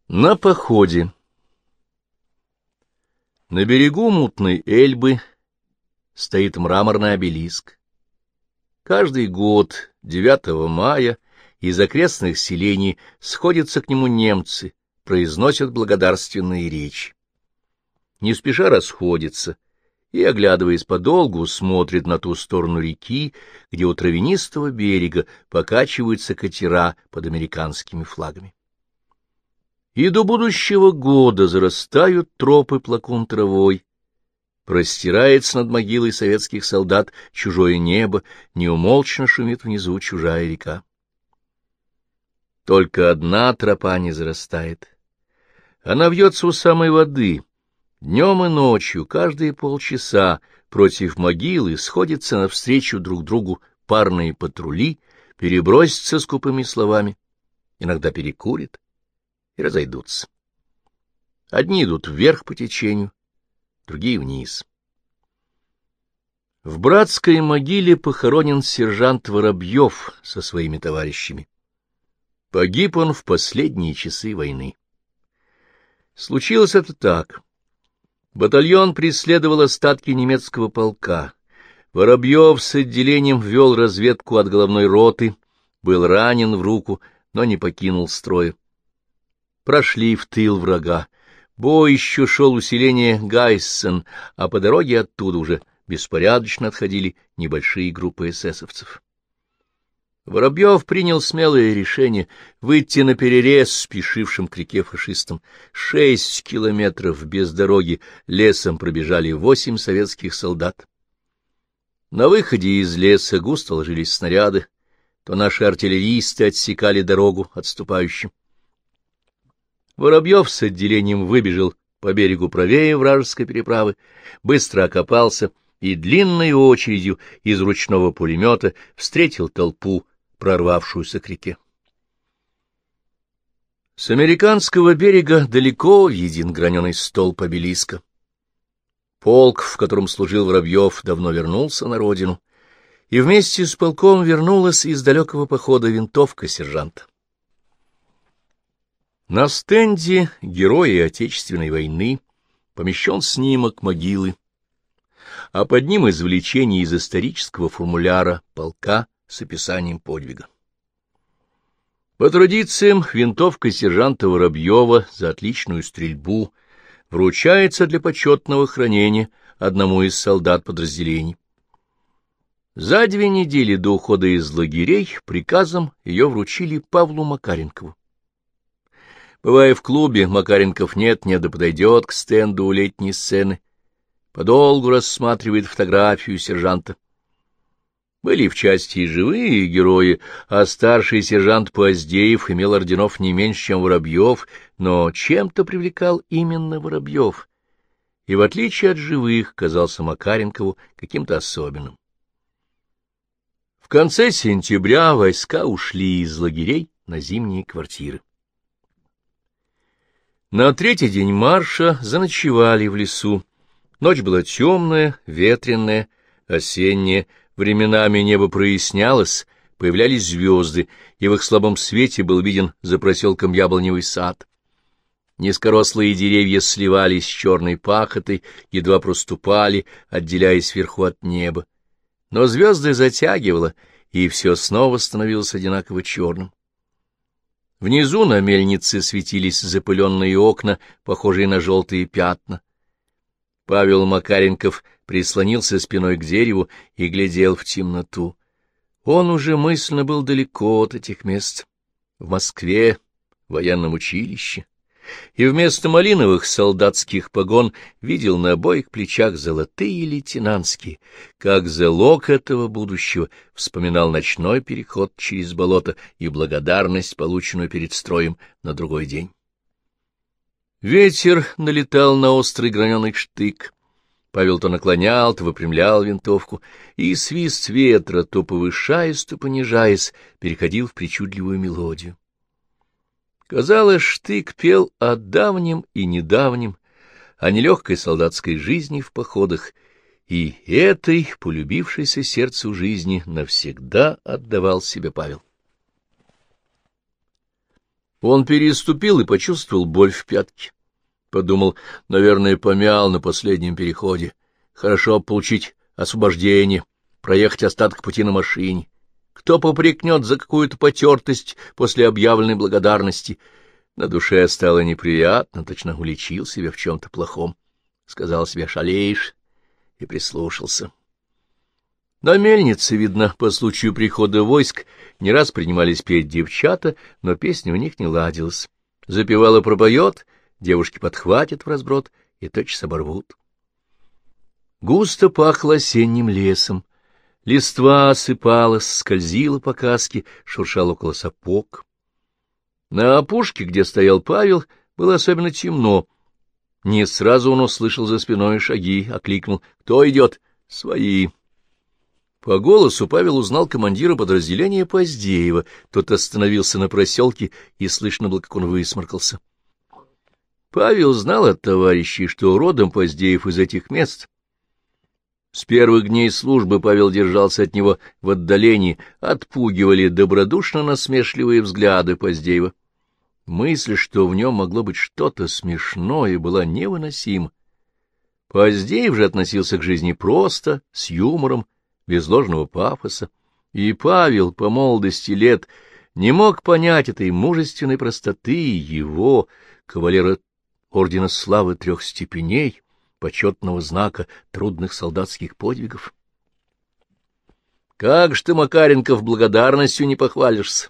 На походе. На берегу мутной Эльбы стоит мраморный обелиск. Каждый год 9 мая из окрестных селений сходятся к нему немцы, произносят благодарственные речи. Не спеша расходятся и, оглядываясь подолгу, смотрят на ту сторону реки, где у травянистого берега покачиваются катера под американскими флагами. И до будущего года зарастают тропы плакун травой, простирается над могилой советских солдат чужое небо, неумолчно шумит внизу чужая река. Только одна тропа не зарастает. Она вьется у самой воды. Днем и ночью, каждые полчаса, против могилы сходятся навстречу друг другу парные патрули, перебросятся скупыми словами, иногда перекурят и разойдутся. Одни идут вверх по течению, другие вниз. В братской могиле похоронен сержант Воробьев со своими товарищами. Погиб он в последние часы войны. Случилось это так. Батальон преследовал остатки немецкого полка. Воробьев с отделением вел разведку от головной роты, был ранен в руку, но не покинул строя. Прошли в тыл врага. Бой еще шел усиление Гайсен, а по дороге оттуда уже беспорядочно отходили небольшие группы эсэсовцев. Воробьев принял смелое решение выйти на перерез спешившим к реке фашистам. 6 километров без дороги лесом пробежали 8 советских солдат. На выходе из леса густо ложились снаряды, то наши артиллеристы отсекали дорогу отступающим. Воробьев с отделением выбежал по берегу правее вражеской переправы, быстро окопался и длинной очередью из ручного пулемета встретил толпу, прорвавшуюся к реке. С американского берега далеко виден граненый столб обелиска. Полк, в котором служил Воробьев, давно вернулся на родину, и вместе с полком вернулась из далекого похода винтовка сержанта. На стенде «Герои Отечественной войны» помещен снимок могилы, а под ним извлечение из исторического формуляра полка с описанием подвига. По традициям, винтовка сержанта Воробьева за отличную стрельбу вручается для почетного хранения одному из солдат подразделений. За 2 недели до ухода из лагерей приказом ее вручили Павлу Макаренкову. Бывая в клубе, Макаренков нет-нет да подойдет к стенду у летней сцены, подолгу рассматривает фотографию сержанта. Были в части и живые герои, а старший сержант Поздеев имел орденов не меньше, чем Воробьев, но чем-то привлекал именно Воробьев, и, в отличие от живых, казался Макаренкову каким-то особенным. В конце сентября войска ушли из лагерей на зимние квартиры. На 3-й день марша заночевали в лесу. Ночь была темная, ветреная, осенняя, временами небо прояснялось, появлялись звезды, и в их слабом свете был виден за проселком яблоневый сад. Низкорослые деревья сливались с черной пахотой, едва проступали, отделяясь вверху от неба. Но звезды затягивало, и все снова становилось одинаково черным. Внизу на мельнице светились запыленные окна, похожие на желтые пятна. Павел Макаренков прислонился спиной к дереву и глядел в темноту. Он уже мысленно был далеко от этих мест, в Москве, в военном училище, и вместо малиновых солдатских погон видел на обоих плечах золотые лейтенантские. Как залог этого будущего вспоминал ночной переход через болото и благодарность, полученную перед строем на другой день. Ветер налетал на острый граненый штык. Павел то наклонял, то выпрямлял винтовку, и свист ветра, то повышаясь, то понижаясь, переходил в причудливую мелодию. Казалось, штык пел о давнем и недавнем, о нелегкой солдатской жизни в походах, и этой, полюбившейся сердцу жизни, навсегда отдавал себе Павел. Он переступил и почувствовал боль в пятке. Подумал, наверное, помял на последнем переходе. Хорошо получить освобождение, проехать остаток пути на машине. Кто попрекнет за какую-то потертость после объявленной благодарности? На душе стало неприятно, точно уличил себя в чем-то плохом. Сказал себе «шалеешь» и прислушался. На мельнице, видно, по случаю прихода войск не раз принимались петь девчата, но песня у них не ладилась. Запевала пропоет, девушки подхватят в разброд и тотчас оборвут. Густо пахло осенним лесом. Листва осыпалась, скользила по каске, шуршала около сапог. На опушке, где стоял Павел, было особенно темно. Не сразу он услышал за спиной шаги, окликнул: «Кто идет?» «Свои». По голосу Павел узнал командира подразделения Поздеева. Тот остановился на проселке, и слышно было, как он высморкался. Павел знал от товарищей, что родом Поздеев из этих мест. С первых дней службы Павел держался от него в отдалении, отпугивали добродушно-насмешливые взгляды Поздеева. Мысль, что в нем могло быть что-то смешное, была невыносима. Поздеев же относился к жизни просто, с юмором, без ложного пафоса, и Павел по молодости лет не мог понять этой мужественной простоты его, кавалера ордена славы 3 степеней, почетного знака трудных солдатских подвигов. — Как ж ты, Макаренков, благодарностью не похвалишься?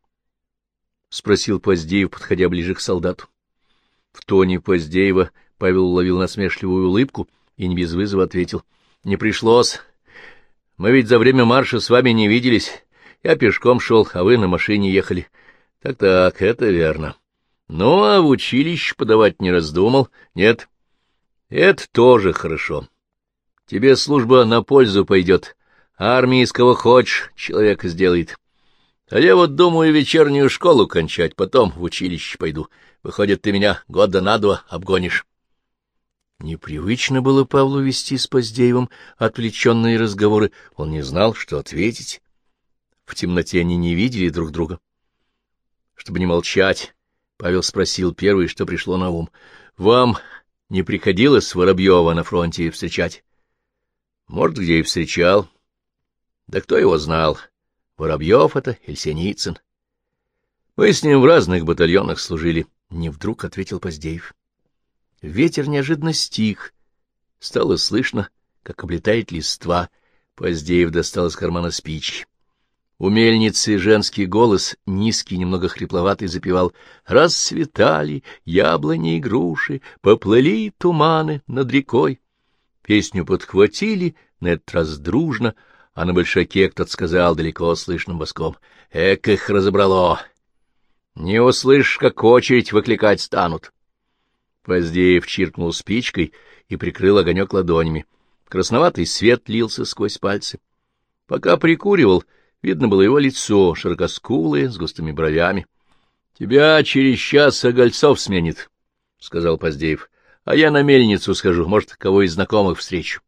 — спросил Поздеев, подходя ближе к солдату. В тоне Поздеева Павел уловил насмешливую улыбку и не без вызова ответил: — Не пришлось. Мы ведь за время марша с вами не виделись. Я пешком шел, а вы на машине ехали. Так, это верно. Ну, а в училище подавать не раздумал? Нет. Это тоже хорошо. Тебе служба на пользу пойдет. Армии из кого хочешь человека сделает. А я вот думаю вечернюю школу кончать, потом в училище пойду. Выходит, ты меня года на 2 обгонишь. Непривычно было Павлу вести с Поздеевым отвлеченные разговоры. Он не знал, что ответить. В темноте они не видели друг друга. Чтобы не молчать, Павел спросил первый, что пришло на ум. — Вам не приходилось Воробьева на фронте встречать? — Может, где и встречал. Да кто его знал? Воробьев это или Синицын? — Мы с ним в разных батальонах служили, — не вдруг ответил Поздеев. Ветер неожиданно стих. Стало слышно, как облетает листва. Поздеев достал из кармана спички. У мельницы женский голос, низкий, немного хрипловатый, запевал: «Расцветали яблони и груши, поплыли туманы над рекой». Песню подхватили, на этот раз дружно, а на большаке кто-то сказал далеко слышным боском: «Эк, их разобрало! Не услышишь, как очередь выкликать станут». Поздеев чиркнул спичкой и прикрыл огонек ладонями. Красноватый свет лился сквозь пальцы. Пока прикуривал, видно было его лицо, широкоскулое, с густыми бровями. — Тебя через час Огольцов сменит, — сказал Поздеев, — а я на мельницу схожу, может, кого из знакомых встречу.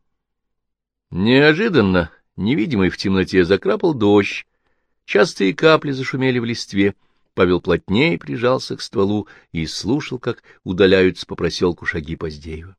Неожиданно, невидимый в темноте, закрапал дождь. Частые капли зашумели в листве. Павел плотнее прижался к стволу и слушал, как удаляются по проселку шаги Поздеева.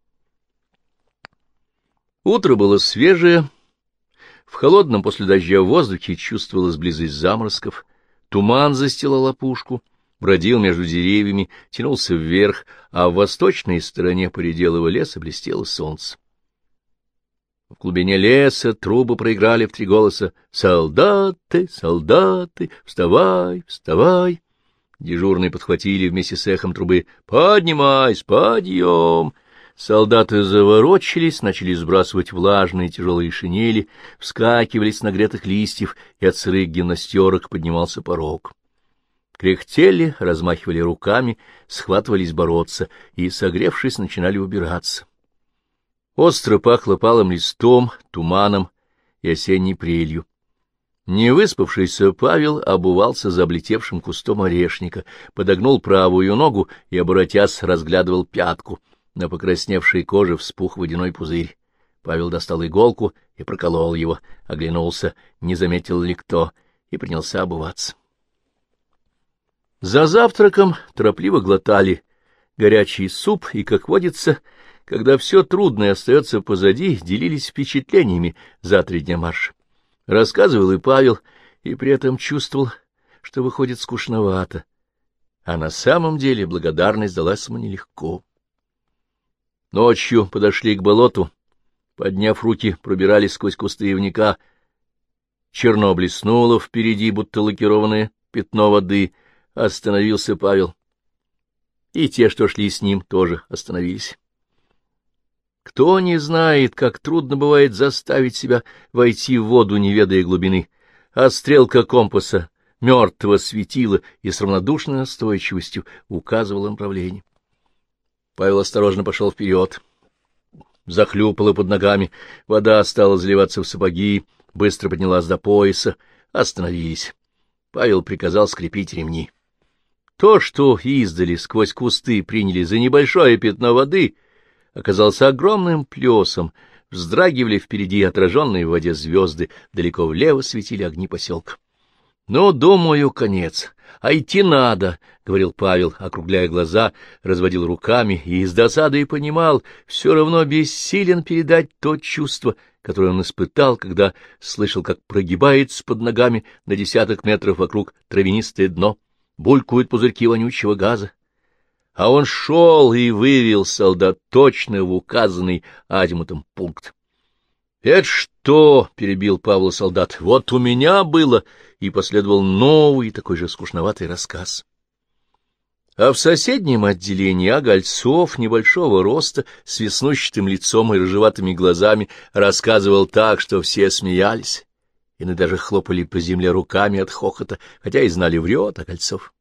Утро было свежее. В холодном после дождя воздухе чувствовалась близость заморозков. Туман застилал опушку, бродил между деревьями, тянулся вверх, а в восточной стороне поределого леса блестело солнце. В глубине леса трубы проиграли в 3 голоса: «Солдаты, солдаты, вставай, вставай!» Дежурные подхватили вместе с эхом трубы: «Поднимайся, подъем!» Солдаты заворочились, начали сбрасывать влажные тяжелые шинели, вскакивали с нагретых листьев, и от сырых гимнастерок поднимался порог. Кряхтели, размахивали руками, схватывались бороться и, согревшись, начинали убираться. Остро пахло палым листом, туманом и осенней прелью. Невыспавшийся Павел обувался за облетевшим кустом орешника, подогнул правую ногу и, оборотясь, разглядывал пятку. На покрасневшей коже вспух водяной пузырь. Павел достал иголку и проколол его, оглянулся, не заметил ли кто, и принялся обуваться. За завтраком торопливо глотали горячий суп и, как водится, когда все трудное остается позади, делились впечатлениями за 3 дня марша. Рассказывал и Павел, и при этом чувствовал, что выходит скучновато, а на самом деле благодарность далась ему нелегко. Ночью подошли к болоту, подняв руки, пробирались сквозь кусты ивника. Черно блеснуло впереди, будто лакированное пятно воды. Остановился Павел. И те, что шли с ним, тоже остановились. Кто не знает, как трудно бывает заставить себя войти в воду, не ведая глубины, а стрелка компаса мертвого светила и с равнодушной настойчивостью указывала направление. Павел осторожно пошел вперед. Захлюпало под ногами, вода стала заливаться в сапоги, быстро поднялась до пояса, остановились. Павел приказал скрепить ремни. То, что издали сквозь кусты приняли за небольшое пятно воды, оказалось огромным плесом. Вздрагивали впереди отраженные в воде звезды, далеко влево светили огни поселка. — Ну, думаю, конец. А идти надо, — говорил Павел, округляя глаза, разводил руками и с досадой понимал, все равно бессилен передать то чувство, которое он испытал, когда слышал, как прогибается под ногами на десяток метров вокруг травянистое дно, булькают пузырьки вонючего газа. А он шел и вывел солдат точно в указанный азимутом пункт. — Это что? — перебил Павла солдат. — Вот у меня было... И последовал новый, такой же скучноватый рассказ. А в соседнем отделении Огольцов, небольшого роста, с веснущатым лицом и рыжеватыми глазами, рассказывал так, что все смеялись, и даже хлопали по земле руками от хохота, хотя и знали, врет Огольцов.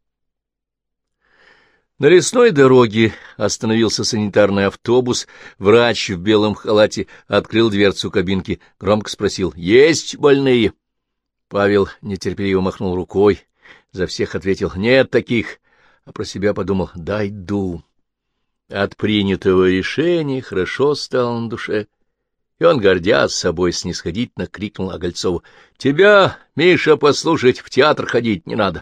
На лесной дороге остановился санитарный автобус, врач в белом халате открыл дверцу кабинки, громко спросил: «Есть больные?» Павел нетерпеливо махнул рукой, за всех ответил: «Нет таких», а про себя подумал: «Дойду». От принятого решения хорошо стало на душе, и он, гордясь собой, снисходительно крикнул Огольцову: «Тебя, Миша, послушать, в театр ходить не надо».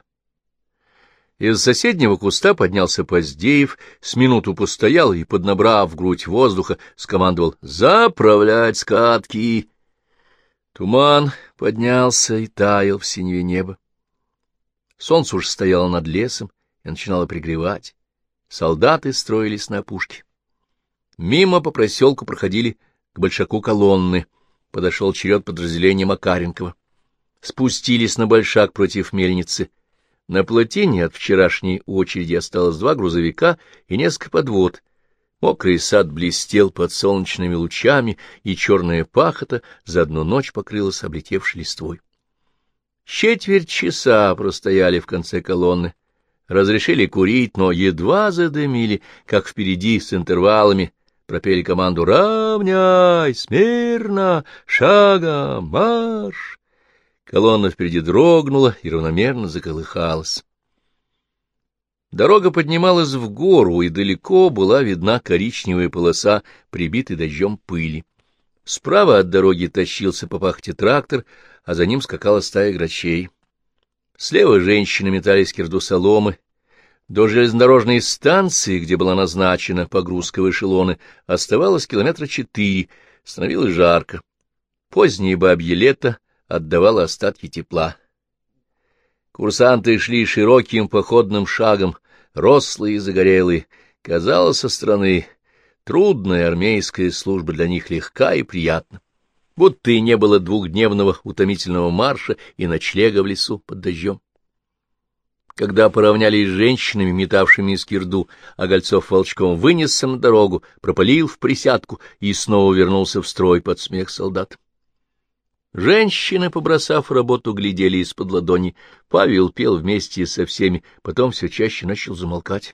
Из соседнего куста поднялся Поздеев, с минуту постоял и, поднабрав в грудь воздуха, скомандовал: «Заправлять скатки!» Туман поднялся и таял в синеве неба. Солнце уж стояло над лесом и начинало пригревать. Солдаты строились на опушке. Мимо по проселку проходили к большаку колонны. Подошел черед подразделения Макаренкова. Спустились на большак против мельницы. На плотине от вчерашней очереди осталось 2 грузовика и несколько подвод. Мокрый сад блестел под солнечными лучами, и черная пахота за одну ночь покрылась облетевшей листвой. Четверть часа простояли в конце колонны. Разрешили курить, но едва задымили, как впереди с интервалами пропели команду: «Равняй! Смирно! Шагом! Марш!» Колонна впереди дрогнула и равномерно заколыхалась. Дорога поднималась в гору, и далеко была видна коричневая полоса, прибитой дождем пыли. Справа от дороги тащился по пахоте трактор, а за ним скакала стая грачей. Слева женщины метались кирду соломы. До железнодорожной станции, где была назначена погрузка в эшелоны, оставалось 4 километра. Становилось жарко. Позднее бабье лето отдавало остатки тепла. Курсанты шли широким походным шагом, рослые и загорелые. Казалось, со стороны трудная армейская служба для них легка и приятна, будто и не было 2-дневного утомительного марша и ночлега в лесу под дождем. Когда поравнялись с женщинами, метавшими скирду, Огольцов волчком вынесся на дорогу, пропалил в присядку и снова вернулся в строй под смех солдат. Женщины, побросав работу, глядели из-под ладони. Павел пел вместе со всеми, потом все чаще начал замолкать.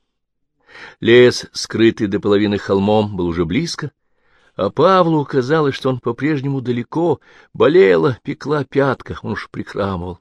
Лес, скрытый до половины холмом, был уже близко, а Павлу казалось, что он по-прежнему далеко, болела, пекла пятка, он уж прихрамывал.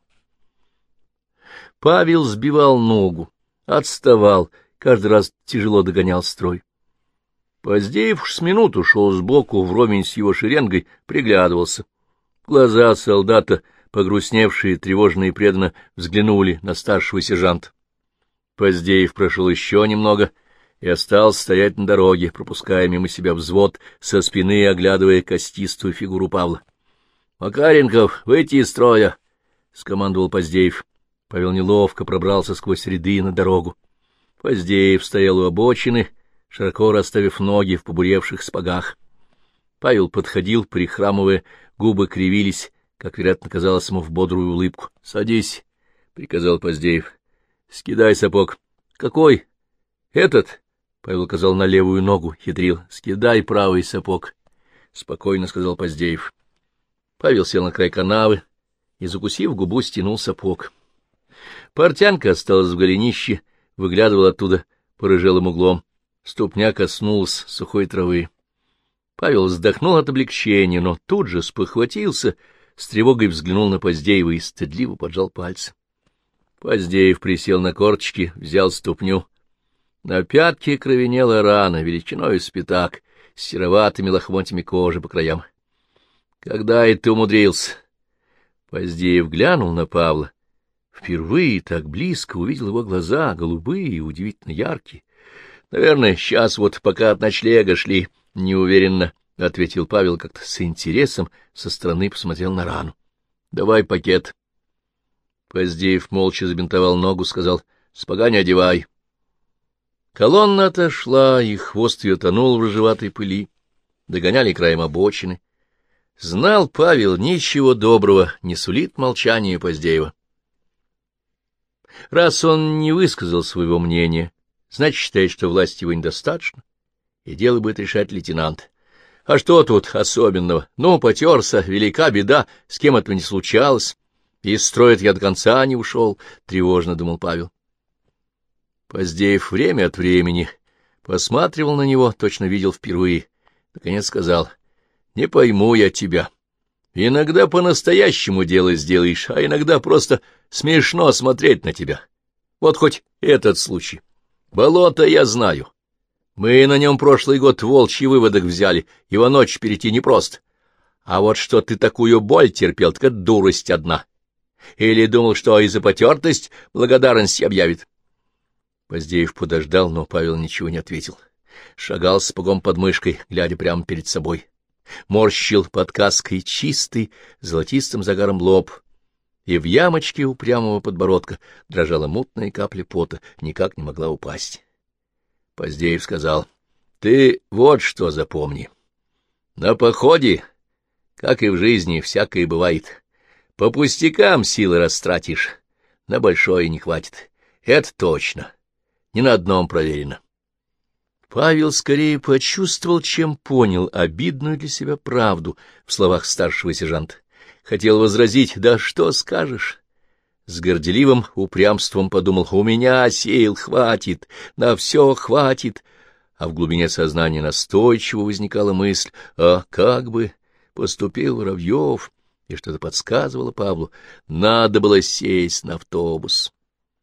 Павел сбивал ногу, отставал, каждый раз тяжело догонял строй. Поздеев уж с минуту шел сбоку вровень с его шеренгой, приглядывался. Глаза солдата, погрустневшие, тревожно и преданно, взглянули на старшего сержанта. Поздеев прошел еще немного и остался стоять на дороге, пропуская мимо себя взвод, со спины оглядывая костистую фигуру Павла. — Макаренков, выйти из строя! — скомандовал Поздеев. Павел неловко пробрался сквозь ряды на дорогу. Поздеев стоял у обочины, широко расставив ноги в побуревших сапогах. Павел подходил, прихрамывая, губы кривились, как, вероятно, казалось ему, в бодрую улыбку. — Садись, — приказал Поздеев. — Скидай сапог. — Какой? — Этот? — Павел указал на левую ногу, хитрил. — Скидай правый сапог, — спокойно сказал Поздеев. Павел сел на край канавы и, закусив губу, стянул сапог. Портянка осталась в голенище, выглядывала оттуда порыжелым углом. Ступня коснулась сухой травы. Павел вздохнул от облегчения, но тут же спохватился, с тревогой взглянул на Поздеева и стыдливо поджал пальцы. Поздеев присел на корточки, взял ступню. На пятке кровенела рана, величиной с пятак, с сероватыми лохмотьями кожи по краям. — Когда это ты умудрился? Поздеев глянул на Павла. Впервые так близко увидел его глаза, голубые и удивительно яркие. — Наверное, сейчас вот пока от ночлега шли, — неуверенно ответил Павел, как-то с интересом со стороны посмотрел на рану. — Давай пакет. Поздеев молча забинтовал ногу, сказал: — Сапога не одевай. Колонна отошла, и хвост ее тонул в рыжеватой пыли. Догоняли краем обочины. Знал Павел, ничего доброго не сулит молчание Поздеева. Раз он не высказал своего мнения, значит, считает, что власти его недостаточно, и дело будет решать лейтенант. А что тут особенного? Ну, потерся, велика беда, с кем этого не случалось. Из строя я до конца не ушел, — тревожно думал Павел. Поздеев время от времени посматривал на него, точно видел впервые. Наконец сказал: — Не пойму я тебя. Иногда по-настоящему дело сделаешь, а иногда просто смешно смотреть на тебя. Вот хоть этот случай. Болото я знаю. Мы на нем прошлый год волчий выводок взяли, его ночь перейти непросто. А вот что ты такую боль терпел, так это дурость одна. Или думал, что и за потертость благодарность объявит? Поздеев подождал, но Павел ничего не ответил. Шагал с сапогом под мышкой, глядя прямо перед собой. Морщил под каской чистый, золотистым загаром лоб, и в ямочке упрямого подбородка дрожала мутная капля пота, никак не могла упасть. Поздеев сказал: — Ты вот что запомни. На походе, как и в жизни, всякое бывает. По пустякам силы растратишь, на большое не хватит. Это точно. Ни на одном проверено. Павел скорее почувствовал, чем понял обидную для себя правду в словах старшего сержанта. Хотел возразить: да что скажешь? С горделивым упрямством подумал: у меня сил хватит, на все хватит. А в глубине сознания настойчиво возникала мысль: а как бы поступил Воробьев? И что-то подсказывало Павлу: надо было сесть на автобус.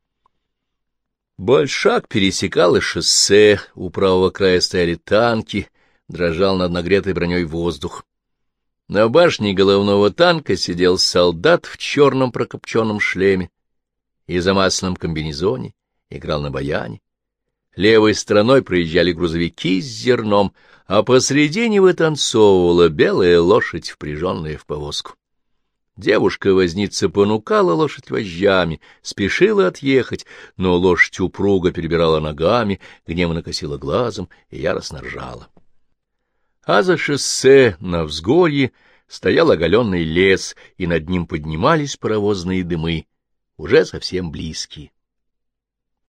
Большак пересекало шоссе, у правого края стояли танки, дрожал над нагретой броней воздух. На башне головного танка сидел солдат в черном прокопченном шлеме и замасленном комбинезоне, играл на баяне. Левой стороной проезжали грузовики с зерном, а посредине вытанцовывала белая лошадь, впряженная в повозку. Девушка-возница понукала лошадь вожжами, спешила отъехать, но лошадь упруго перебирала ногами, гневно косила глазом и яростно ржала. А за шоссе на взгорье стоял оголенный лес, и над ним поднимались паровозные дымы, уже совсем близкие.